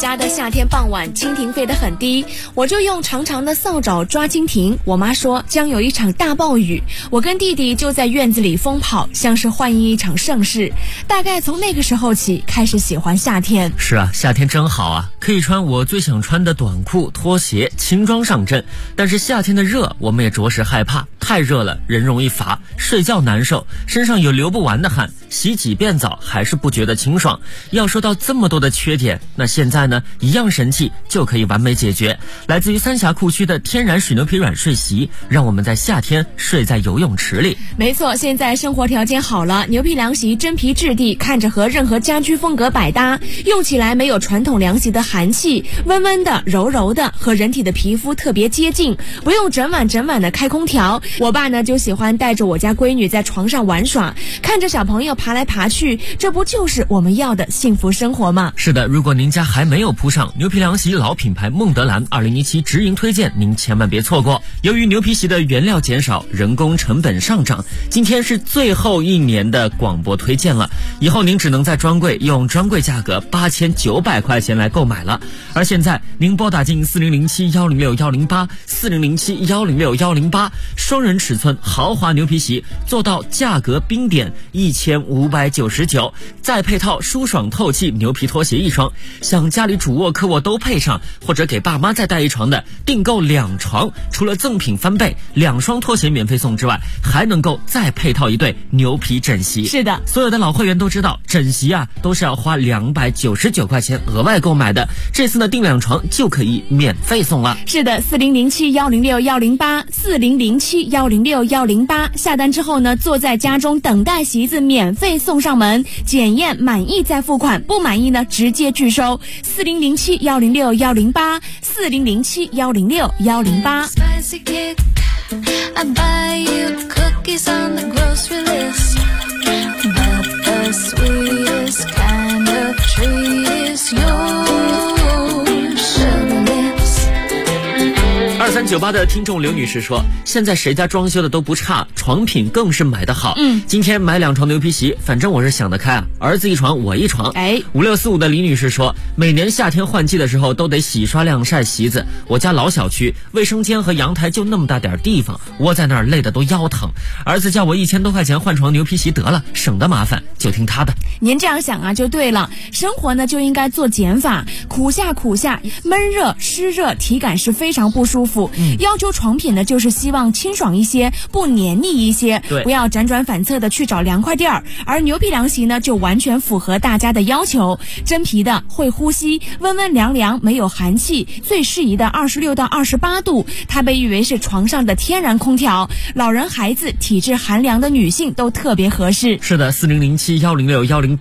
家的夏天傍晚蜻蜓飞得很低，我就用长长的扫帚抓蜻蜓。我妈说将有一场大暴雨，我跟弟弟就在院子里疯跑，像是欢迎一场盛世。大概从那个时候起开始喜欢夏天。 是啊，夏天真好啊，可以穿我最想穿的短裤、拖鞋，轻装上阵。但是夏天的热我们也着实害怕，太热了人容易乏，睡觉难受，身上有流不完的汗，洗几遍澡还是不觉得清爽。要说到这么多的缺点，那现在呢一样神器就可以完美解决。来自于三峡库区的天然水牛皮软睡席，让我们在夏天睡在游泳池里。 没错，现在生活条件好了，牛皮凉席真皮质地，看着和任何家居风格百搭，用起来没有传统凉席的寒气，温温的柔柔的，和人体的皮肤特别接近，不用整晚的开空调。我爸呢就喜欢带着我家闺女在床上玩耍，看着小朋友爬来爬去，这不就是我们要的幸福生活吗？ 是的，如果您家还没有铺上牛皮凉席，老品牌孟德兰2017直营推荐，您千万别错过。由于牛皮席的原料减少，人工成本上涨，今天是最后一年的广播推荐了，以后您只能在专柜用专柜价格8900块钱来购买了。而现在您拨打进4007106108 4007106108，双人尺寸豪华牛皮席做到价格冰点1599，再配套舒爽透气牛皮拖鞋一双，想家里主卧客卧都配上，或者给爸妈再带一床的，订购2床，除了赠品翻倍，2双拖鞋免费送之外，还能够再配套一对牛皮枕席。 是的， 所有的老会员都知道，枕席啊都是要花299块钱额外购买的，这次呢订2床就可以免费送了。 是的，4007106108 4007106108，下单之后呢，坐在家中等待席子免费送上門，檢驗滿意再付款，不滿意呢直接拒收。4007106108 4007106108。I buy you cookies on the grocery list, but the sweetest kind of treat is your sugar lips。 2398的听众刘女士说，现在谁家装修的都不差，床品更是买得好。今天买2床牛皮席，反正我是想得开啊，儿子一床我一床。5645的李女士说，每年夏天换季的时候都得洗刷晾晒席子，我家老小区卫生间和阳台就那么大点地方，窝在那儿累得都腰疼，儿子叫我1000多块钱换床牛皮席得了，省得麻烦，就听他的。 您这样想啊就对了，生活呢就应该做减法，苦夏闷热湿热，体感是非常不舒服。要求床品呢就是希望清爽一些，不黏腻一些，不要辗转反侧的去找凉快地儿。而牛皮凉席呢就完全符合大家的要求，真皮的，会呼吸，温温凉凉，没有寒气，最适宜的26到28度，它被誉为是床上的天然空调，老人孩子体质寒凉的女性都特别合适。 是的，4007106108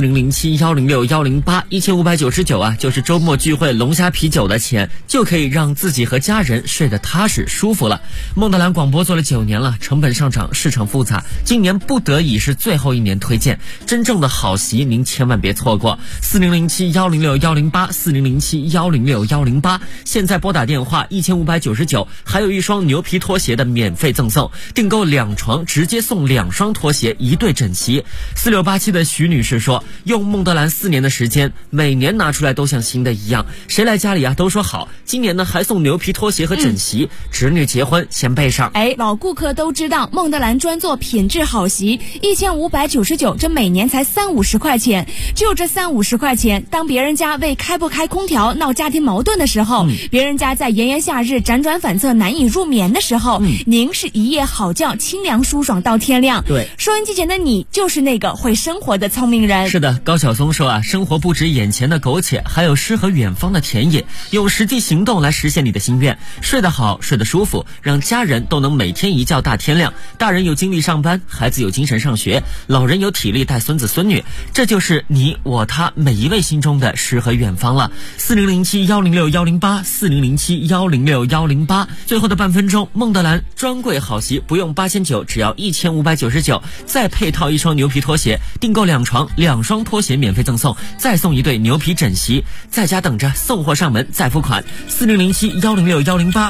4007106108 1599啊，就是周末聚会龙虾啤酒的钱，就可以让自己和家人睡得踏实舒服了。孟德兰广播做了9年了，成本上涨，市场复杂，今年不得已是最后一年推荐，真正的好席您千万别错过。4007106108 4007106108，现在拨打电话1599，还有1双牛皮拖鞋的免费赠送，订购2床直接送2双拖鞋1对枕席。4687的徐女士说，用孟德兰4年的时间，每年拿出来都像新的一样，谁来家里啊都说好，今年呢还送牛皮拖鞋和枕席，侄女结婚先备上。 老顾客都知道孟德兰专做品质好席，1599，这每年才30-50块钱，就这30-50块钱，当别人家为开不开空调闹家庭矛盾的时候，别人家在炎炎夏日辗转反侧难以入眠的时候，您是一夜好觉，清凉舒爽到天亮。 对， 收音机前的你就是那个会生活的聪明人。 是的，高晓松说啊，生活不止眼前的苟且，还有诗和远方的田野，用实际行动来实现你的心愿，睡得好，睡得舒服，让家人都能每天一觉大天亮，大人有精力上班，孩子有精神上学，老人有体力带孙子孙女，这就是你我他每一位心中的诗和远方了。4007106108 4007106108，最后的半分钟，孟德兰专柜好席不用8900，只要1599，再配套1双牛皮拖鞋，订购2床2双拖鞋免费赠送，再送1对牛皮枕席，在家等着送货上门再付款。4007106108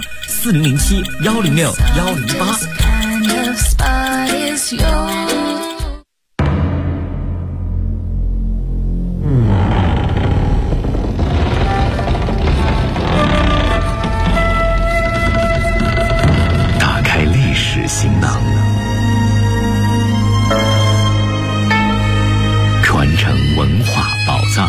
4007106108。 行囊，传承文化宝藏。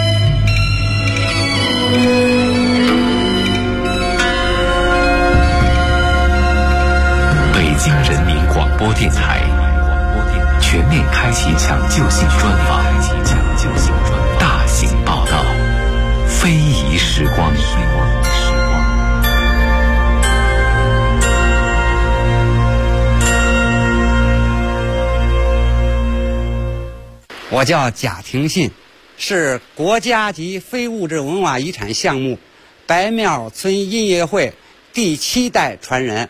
北京人民广播电台全面开启抢救性专访，大型报道，非遗时光。 我叫贾廷信，是国家级非物质文化遗产项目白庙村音乐会第7代传人。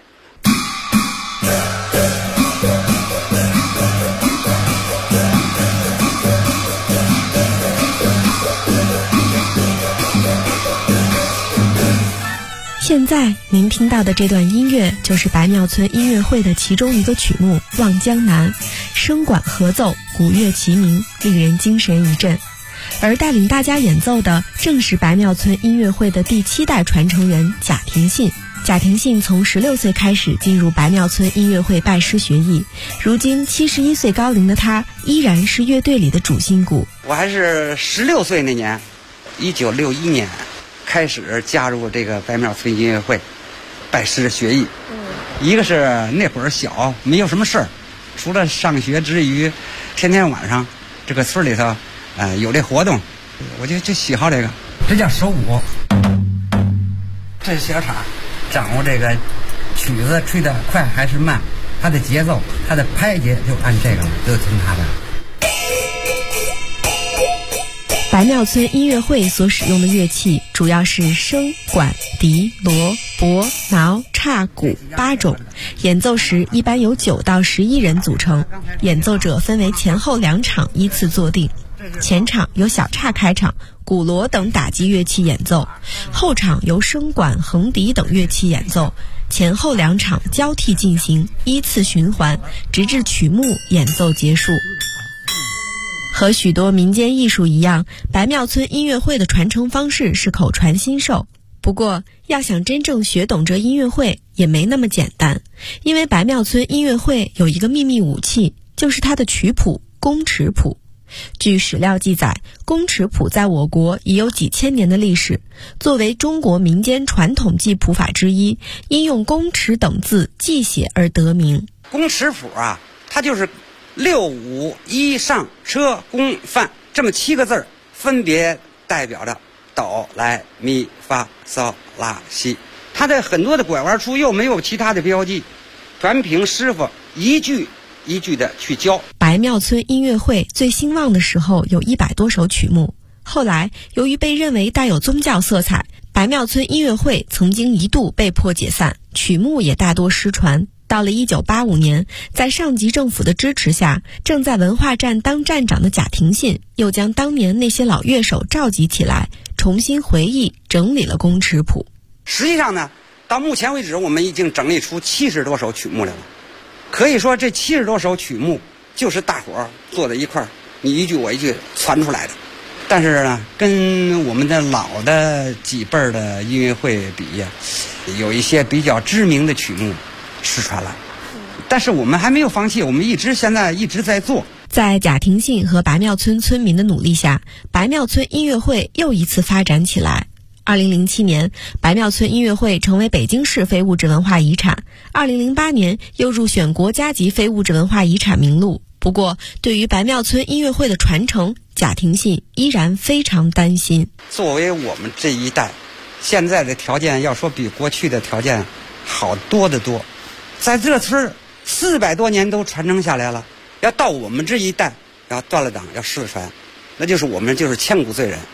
现在您听到的这段音乐就是白庙村音乐会的其中一个曲目《望江南》，声管合奏，鼓乐齐鸣，令人精神一振。而带领大家演奏的正是白庙村音乐会的第7代传承人贾廷信。贾廷信从16岁开始进入白庙村音乐会拜师学艺，如今71岁高龄的他依然是乐队里的主心骨。 我还是16岁那年，1961年开始加入这个白庙村音乐会，拜师学艺。一个是那会儿小，没有什么事儿，除了上学之余，天天晚上这个村里头，有这活动，我就喜好这个。这叫手鼓，这是小叉，掌握这个曲子吹得快还是慢，它的节奏，它的拍节就按这个了，就听它的。 白庙村音乐会所使用的乐器主要是笙、管、笛、锣、钹、挠、叉、鼓8种，演奏时一般由9到11人组成，演奏者分为前后2场依次坐定。前场由小叉开场，鼓锣等打击乐器演奏，后场由笙管、横笛等乐器演奏，前后2场交替进行，依次循环，直至曲目演奏结束。和许多民间艺术一样，白庙村音乐会的传承方式是口传心授。不过，要想真正学懂这音乐会也没那么简单，因为白庙村音乐会有一个秘密武器，就是它的曲谱宫尺谱。据史料记载，宫尺谱在我国已有几千年的历史，作为中国民间传统记谱法之一，因用宫尺等字记写而得名。 宫尺谱啊，它就是6、5、1上车宫范这么7个字儿，分别代表着哆来咪发嗦拉西。它的很多的拐弯处又没有其他的标记，全凭师傅一句一句的去教。 白庙村音乐会最兴旺的时候有100多首曲目，后来由于被认为带有宗教色彩，白庙村音乐会曾经一度被迫解散，曲目也大多失传。到了1985年，在上级政府的支持下，正在文化站当站长的贾廷信又将当年那些老乐手召集起来，重新回忆整理了宫尺谱。 实际上呢，到目前为止我们已经整理出70多首曲目来了。可以说这70多首曲目就是大伙儿坐在一块儿，你一句我一句传出来的。但是呢，跟我们的老的几辈儿的音乐会比呀，有一些比较知名的曲目失传了，但是我们还没有放弃，我们现在一直在做。 在贾廷信和白庙村村民的努力下，白庙村音乐会又一次发展起来。2007年，白庙村音乐会成为北京市非物质文化遗产，2008年又入选国家级非物质文化遗产名录。不过，对于白庙村音乐会的传承，贾廷信依然非常担心。 作为我们这一代，现在的条件要说比过去的条件好多得多，在这村400多年都传承下来了，要到我们这一代要断了档，要失传，那就是我们就是千古罪人。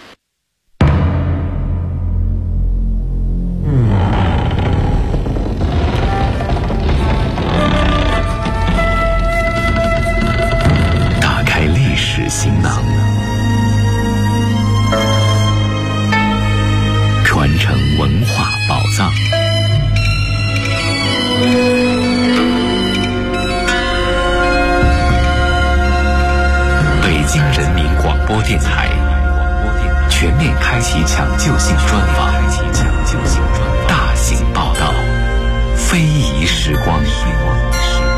打开历史行囊，传承文化宝藏。北京人民广播电台全面开启抢救性专访，大型报道，非遗时光。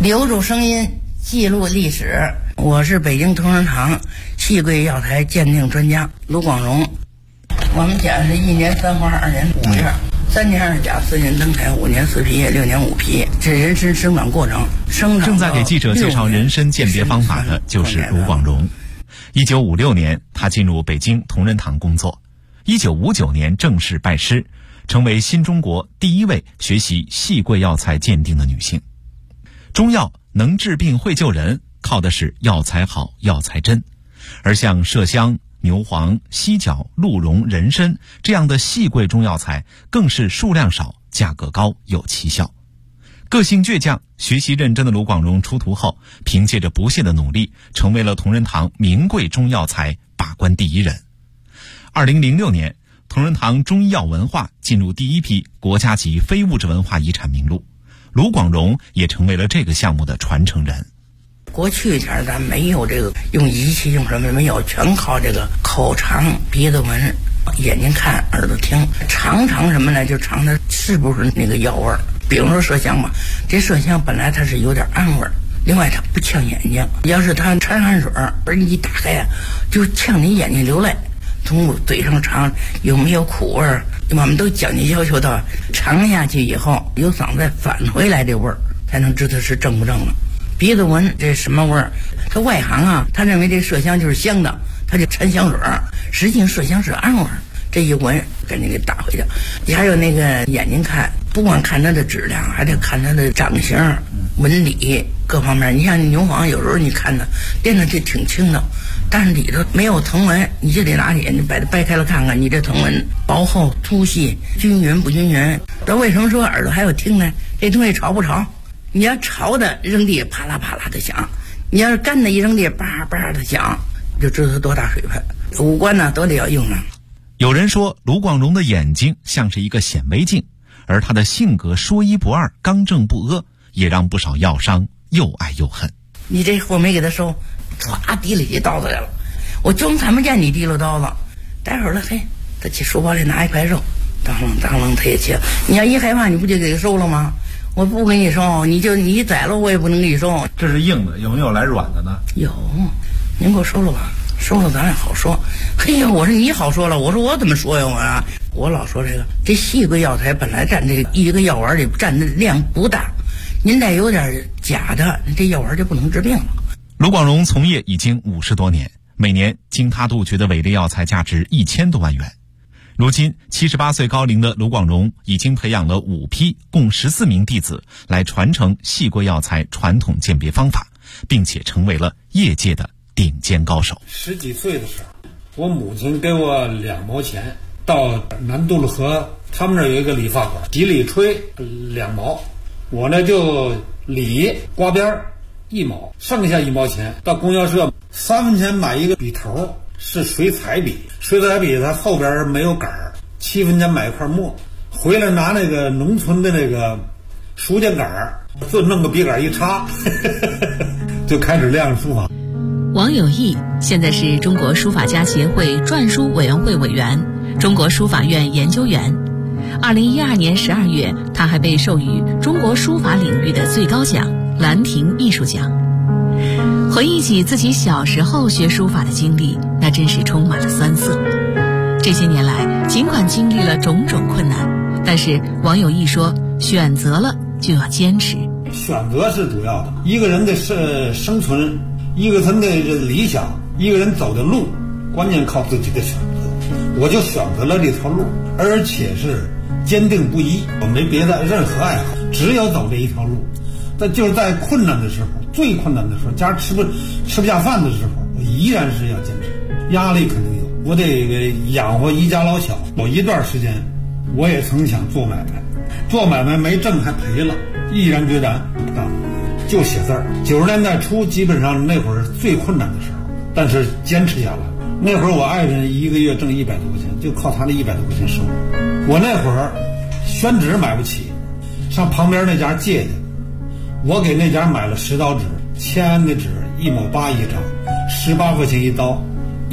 留住声音，记录历史。我是北京同仁堂细桂药材鉴定专家卢广荣。我们家是1年3花2年5叶，3年2甲4年灯台5年4皮叶6年5皮，这人参生长过程。 正在给记者介绍人参鉴别方法的就是卢广荣。1956年，他进入北京同仁堂工作。1959年正式拜师，成为新中国第一位学习细桂药材鉴定的女性。中药能治病会救人，靠的是药材好、药材真。而像麝香、牛黄、犀角、鹿茸、人参这样的细桂中药材，更是数量少、价格高、有奇效。个性倔强、学习认真的卢广荣出徒后，凭借着不懈的努力，成为了同仁堂名贵中药材把关第一人。2006年，同仁堂中医药文化进入第一批国家级非物质文化遗产名录，卢广荣也成为了这个项目的传承人。 过去前咱没有这个用仪器用什么没有，全靠这个口尝、鼻子闻、眼睛看、耳朵听，尝什么呢？就尝它是不是那个药味儿。比如说麝香吧，这麝香本来它是有点暗味儿，另外它不呛眼睛。要是它掺汗水，而你一打开呀，就呛你眼睛流泪。从嘴上尝有没有苦味儿，我们都讲究要求到尝下去以后，由嗓子返回来这味儿，才能知道是正不正了。鼻子闻这什么味儿？他外行啊，他认为这麝香就是香的，他就掺香水儿，实际上麝香是暗味儿。这一闻赶紧给打回去。你还有那个眼睛看，不光看它的质量，还得看它的长形、纹理各方面。你像牛黄，有时候你看它变得就挺轻的，但是里头没有藤纹，你就得拿起你把它掰开了看看，你这藤纹薄厚、粗细、均匀不均匀。这为什么说耳朵还有听呢？这东西潮不潮？你要潮的扔地啪啦啪啦的响，你要是干的一扔地叭叭的响，就知道它多大水分。五官呢都得要用上。 有人说卢广荣的眼睛像是一个显微镜，而他的性格说一不二、刚正不阿，也让不少药商又爱又恨。 你这货没给他收，唰提了起刀子来了，我总看不见你提了刀子。待会儿了，嘿，他去书包里拿一块肉，当啷当啷他也切。你要一害怕，你不就给他收了吗？我不给你收，你宰了我也不能给你收。 这是硬的，有没有来软的呢？ 有，您给我收了吧。收了咱也好说。嘿呀，我说你好说了，我说我怎么说呀？我老说这细桂药材本来占这一个药丸里占的量不大，您再有点假的，这药丸就不能治病了。 卢广荣从业已经50多年，每年经他杜绝的伪劣药材价值1000多万元。如今78岁高龄的卢广荣已经培养了5批共14名弟子来传承细桂药材传统鉴别方法，并且成为了业界的顶尖高手。 10几岁的时候，我母亲给我2毛钱，到南渡路河他们那儿有一个理发馆，洗理吹2毛，我呢就理刮边1毛，剩下1毛钱到供销社3分钱买一个笔头，是水彩笔，水彩笔它后边没有杆儿，7分钱买一块墨，回来拿那个农村的那个书架杆儿，就弄个笔杆一插就开始练书法。 王有义现在是中国书法家协会篆书委员会委员、中国书法院研究员。2012年12月，他还被授予中国书法领域的最高奖兰亭艺术奖。回忆起自己小时候学书法的经历，那真是充满了酸涩。这些年来，尽管经历了种种困难，但是王有义说，选择了就要坚持。 选择是主要的，一个人的生存，一个人的理想，一个人走的路，关键靠自己的选择。我就选择了这条路，而且是坚定不移，我没别的任何爱好，只有走这一条路。但就是在困难的时候，最困难的时候，家吃不下饭的时候，我依然是要坚持。压力肯定有，我得养活一家老小。有一段时间，我也曾想做买卖，做买卖没挣还赔了，毅然决然不干，就写字儿。90年代初，基本上那会儿最困难的时候，但是坚持下来。那会儿我爱人一个月挣100多块钱，就靠他的100多块钱生活。我那会儿宣纸买不起，上旁边那家借去。我给那家买了10刀纸，签的纸1毛8一张，18块钱一刀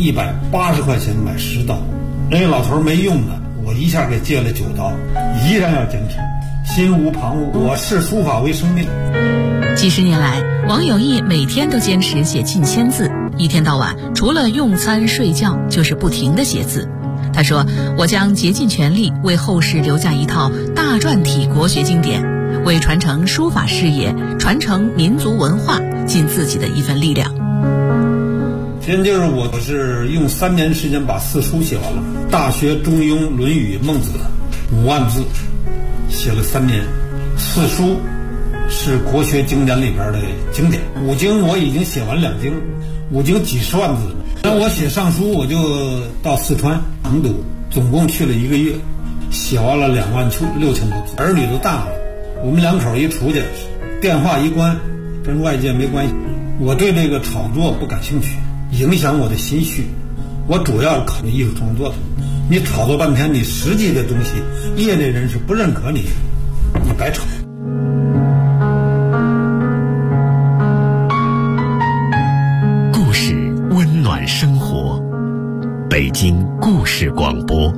，180块钱买10刀。那个老头没用的，我一下给借了9刀，依然要坚持。 心无旁骛，我视书法为生命。 几十年来，王有义每天都坚持写近1000字，一天到晚除了用餐睡觉就是不停地写字。他说，我将竭尽全力为后世留下一套大篆体国学经典，为传承书法事业、传承民族文化尽自己的一份力量。 先就是我是用3年时间把4书写完了，《大学》《中庸》《论语》《孟子》5万字，写了3年。4书是国学经典里边的经典，5经我已经写完2经，5经几十万字。那我写上书，我就到四川成都，总共去了1个月，写完了26000多字。儿女都大了，我们2口一出去，电话一关，跟外界没关系。我对这个炒作不感兴趣，影响我的心绪。我主要考虑艺术创作的，你炒作半天，你实际的东西，业内人士不认可你，你白炒。 故事温暖生活，北京故事广播。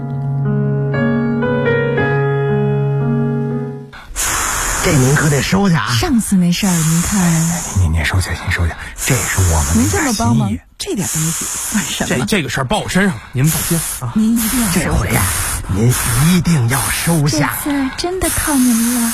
这您可得收下啊！ 上次那事儿您看， 您收下，您收下，这是我们您这么帮忙，这点东西算什么？ 这个事儿报我身上了，您放心啊！ 您一定要收下， 这回呀，您一定要收下。 这次真的靠您了。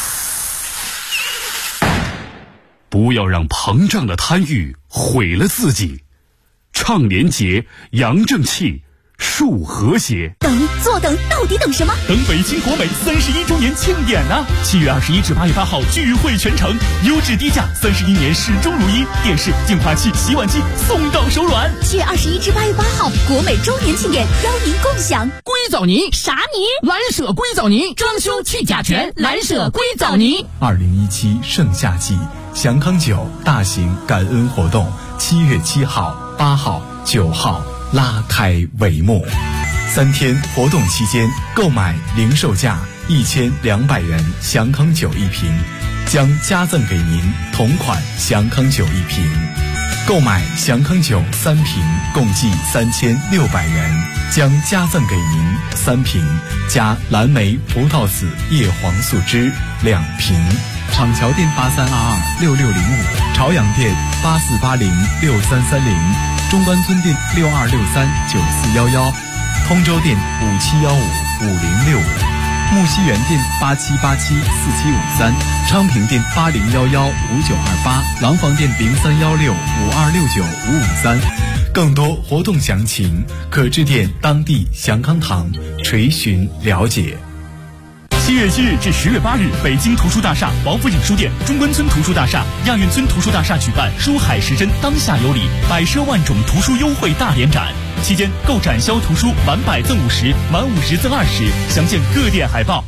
不要让膨胀的贪欲毁了自己，倡廉洁，扬正气，树和谐。 坐等，到底等什么？ 等北京国美31周年庆典啊！7月21至8月8号聚会全城，优质低价，31年始终如一，电视、净化器、洗碗机送到手软。 7月21至8月8号，国美周年庆典，邀您共享硅藻泥。 啥泥？ 蓝舍硅藻泥，装修去甲醛，蓝舍硅藻泥。 2017盛夏季祥康酒大型感恩活动，7月7号、8号、9号拉开帷幕。3天活动期间，购买零售价1200元祥康酒1瓶，将加赠给您同款祥康酒1瓶。购买祥康酒3瓶，共计3600元，将加赠给您3瓶加蓝莓葡萄籽叶黄素汁2瓶。厂桥店83226605，朝阳店84806330，中关村店62639411。通州店57155065，木樨园店87874753，昌平店80115928，廊坊店031652695553。更多活动详情可致电当地祥康堂垂询了解。 7月7日至10月8日，北京图书大厦、王府井书店、中关村图书大厦、亚运村图书大厦举办书海时针当下有礼，百奢万种图书优惠大联展。期间购展销图书满100赠50，满50赠20，详见各店海报。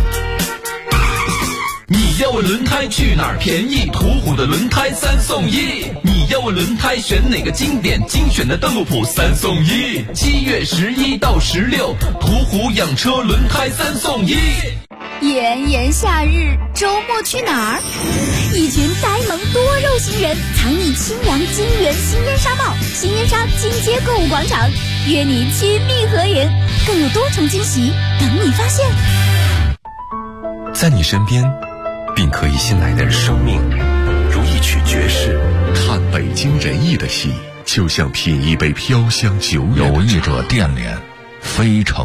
你要问轮胎去哪儿便宜？途虎的轮胎3送1。你要问轮胎选哪个经典？精选的邓禄普3送1。7月11到16，途虎养车轮胎3送1。 炎炎夏日，周末去哪儿？一群呆萌多肉型人藏匿清扬金源新烟沙帽、新烟沙金街购物广场，约你亲密合影，更有多重惊喜等你发现。 在你身边，并可以信赖的生命，如一曲爵士。看北京人艺的戏，就像品一杯飘香久远的茶。 有意者电联，非诚